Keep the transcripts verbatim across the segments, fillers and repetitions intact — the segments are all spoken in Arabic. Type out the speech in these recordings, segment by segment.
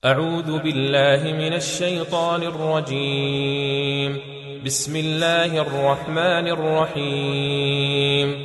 أعوذ بالله من الشيطان الرجيم. بسم الله الرحمن الرحيم.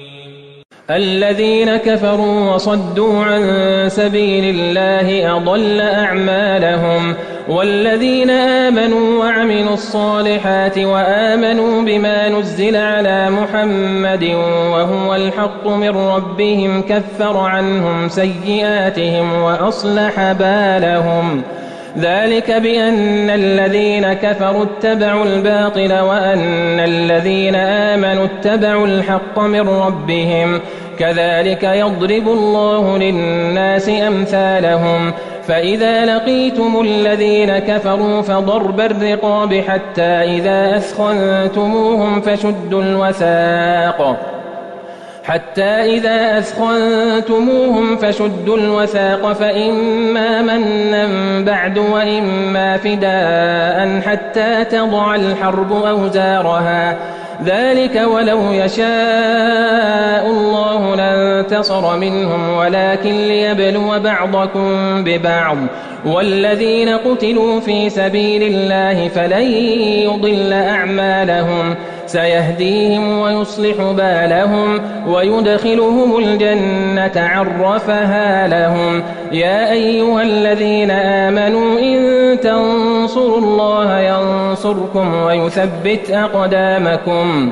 الذين كفروا وصدوا عن سبيل الله أضل أعمالهم، والذين آمنوا وعملوا الصالحات وآمنوا بما نزل على محمد وهو الحق من ربهم كفر عنهم سيئاتهم وأصلح بالهم. ذلك بأن الذين كفروا اتبعوا الباطل وأن الذين آمنوا اتبعوا الحق من ربهم، كذلك يضرب الله للناس أمثالهم. فإذا لقيتم الذين كفروا فضرب الرقاب حتى إذا أثخنتموهم فشدوا الوثاق حتى إذا أثخنتموهم فشدوا الوثاق فإما منا بعد وإما فداء حتى تضع الحرب أوزارها. ذلك ولو يشاء الله لانتصر منهم ولكن ليبلو بعضكم ببعض. والذين قتلوا في سبيل الله فلن يضل أعمالهم، سيهديهم ويصلح بالهم ويدخلهم الجنة عرفها لهم. يا أيها الذين آمنوا إن تنصروا الله ينصركم ويثبت أقدامكم.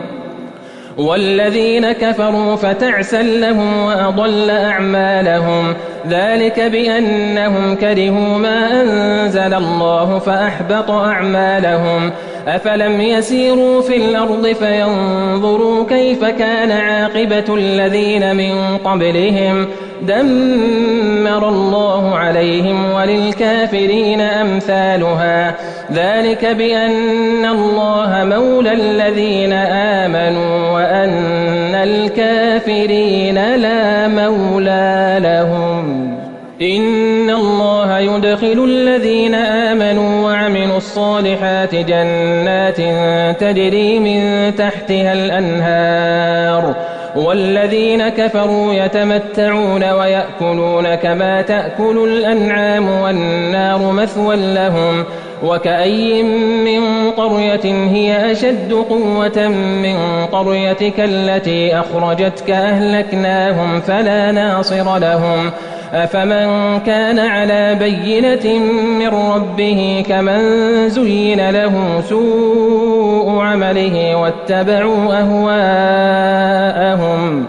والذين كفروا فتعسا لهم وأضل أعمالهم. ذلك بأنهم كرهوا ما أنزل الله فأحبط أعمالهم. أفلم يسيروا في الأرض فينظروا كيف كان عاقبة الذين من قبلهم، دمر الله عليهم وللكافرين أمثالها. ذلك بأن الله مولى الذين آمنوا وأن الكافرين لا مولى لهم. إن الله يدخل الذين آمنوا وعملوا الصالحات جنات تجري من تحتها الأنهار، والذين كفروا يتمتعون ويأكلون كما تأكل الأنعام والنار مثوى لهم. وكأي من قرية هي أشد قوة من قريتك التي أخرجتك أهلكناهم فلا ناصر لهم. أفمن كان على بينة من ربه كمن زين له سوء عمله واتبعوا أهواءهم.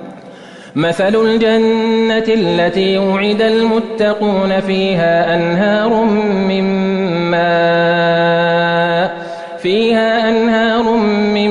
مثل الجنة التي وعد المتقون فيها أنهار من ماء فيها أنهار من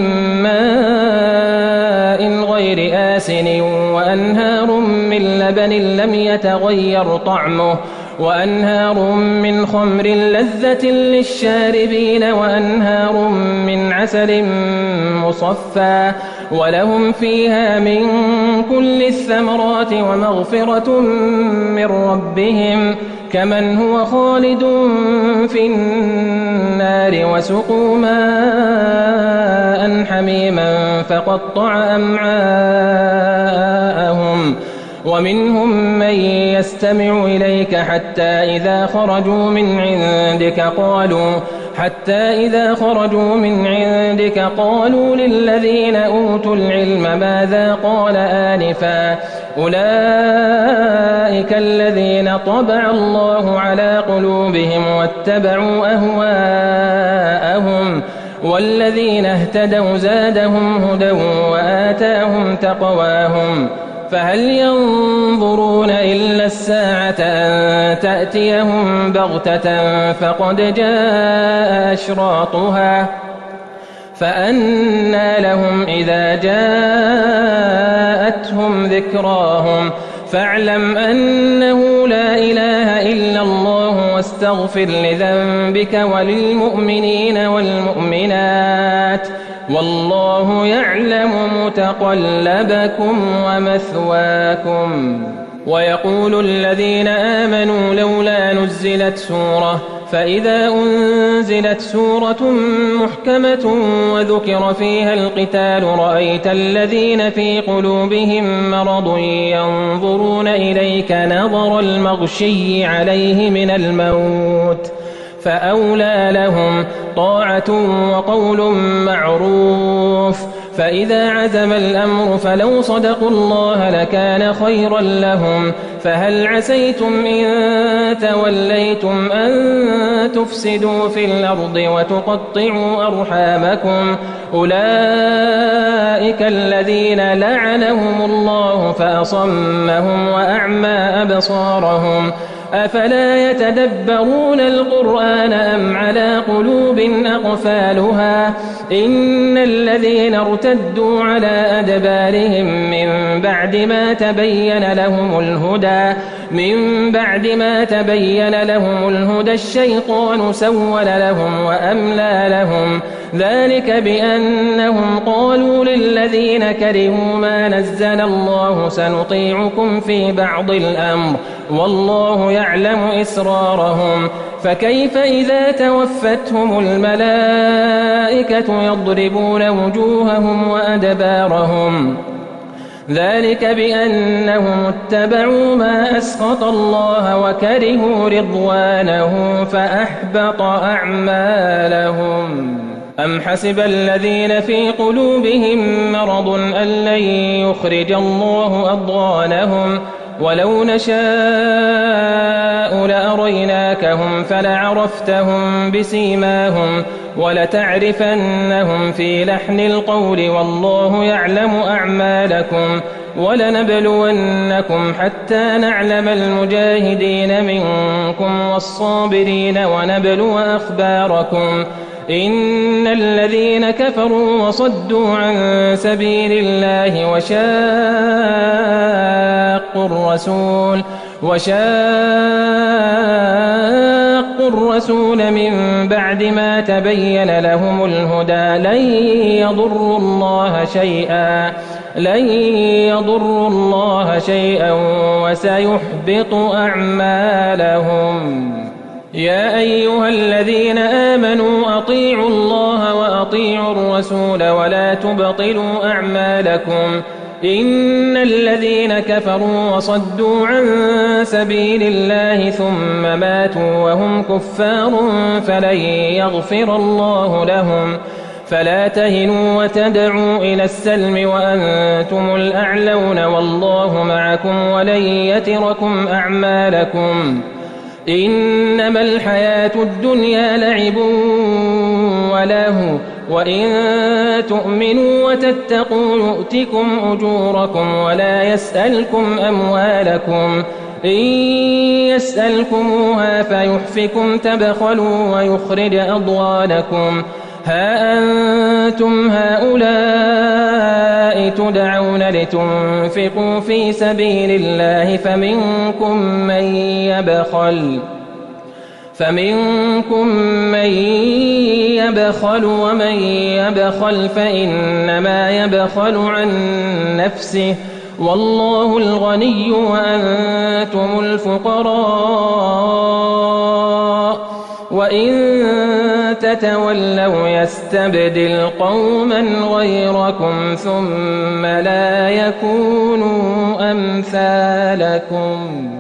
ماء غير آسن وأنهار من لبن لم يتغير طعمه وأنهار من خمر لذة للشاربين وأنهار من عسل مصفى ولهم فيها من كل الثمرات ومغفرة من ربهم كمن هو خالد في النار وسقوا ماء حميما فقطع أمعاءهم. ومنهم من يستمع إليك حتى إذا خرجوا من عندك قالوا حتى إذا خرجوا من عندك قالوا للذين أوتوا العلم ماذا قال آنفا أولئك الذين طبع الله على قلوبهم واتبعوا أهواءهم. والذين اهتدوا زادهم هدى وآتاهم تقواهم. فهل ينظرون إلا الساعة أن تأتيهم بغتة فقد جاء أشراطها فأنى لهم إذا جاءتهم ذكراهم. فاعلم أنه لا إله إلا الله واستغفر لذنبك وللمؤمنين والمؤمنات والله يعلم متقلبكم ومثواكم. ويقول الذين آمنوا لولا نزلت سورة فإذا أنزلت سورة محكمة وذكر فيها القتال رأيت الذين في قلوبهم مرض ينظرون إليك نظر المغشي عليه من الموت فأولى لهم طاعة وقول معروف. فإذا عزم الأمر فلو صدقوا الله لكان خيرا لهم. فهل عسيتم إن توليتم أن تفسدوا في الأرض وتقطعوا أرحامكم أولئك الذين لعنهم الله فأصمهم وأعمى أبصارهم أفلا يتدبرون القرآن أم على قلوب أقفالها إن الذين ارتدوا على أدبارهم من بعد ما تبين لهم الهدى من بعد ما تبين لهم الهدى الشيطان سول لهم وأملى لهم ذلك بأنهم قالوا للذين كرهوا ما نزل الله سنطيعكم في بعض الأمر والله يعلم إسرارهم فكيف إذا توفتهم الملائكة يضربون وجوههم وأدبارهم ذلك بأنهم اتبعوا ما أسخط الله وكرهوا رضوانه فأحبط أعمالهم. أم حسب الذين في قلوبهم مرض أن لن يخرج الله أضغانهم ولو نشاء لأريناكهم فلعرفتهم بسيماهم ولتعرفنهم في لحن القول والله يعلم أعمالكم ولنبلونكم حتى نعلم المجاهدين منكم والصابرين ونبلو أخباركم إن الذين كفروا وصدوا عن سبيل الله وشاقوا الرسول وشاقوا الرسول من بعد ما تبين لهم الهدى لن يضروا الله شيئا لن يضروا الله شيئا وسيحبط أعمالهم. يا أيها الذين آمنوا أطيعوا الله وأطيعوا الرسول ولا تبطلوا أعمالكم إن الذين كفروا وصدوا عن سبيل الله ثم ماتوا وهم كفار فلن يغفر الله لهم فلا تهنوا وتدعوا إلى السلم وأنتم الأعلون والله معكم ولن يتركم أعمالكم إنما الحياة الدنيا لعب ولهو وإن تؤمنوا وتتقوا يؤتكم أجوركم ولا يسألكم أموالكم إن يسألكموها فيحفكم تبخلوا ويخرج أضغانكم ها أنتم هؤلاء تدعون لتنفقوا في سبيل الله فمنكم من يبخل فمنكم من يبخل ومن يبخل فإنما يبخل عن نفسه والله الغني وأنتم الفقراء وإن تتولوا يستبدل قوما غيركم ثم لا يكونوا أمثالكم.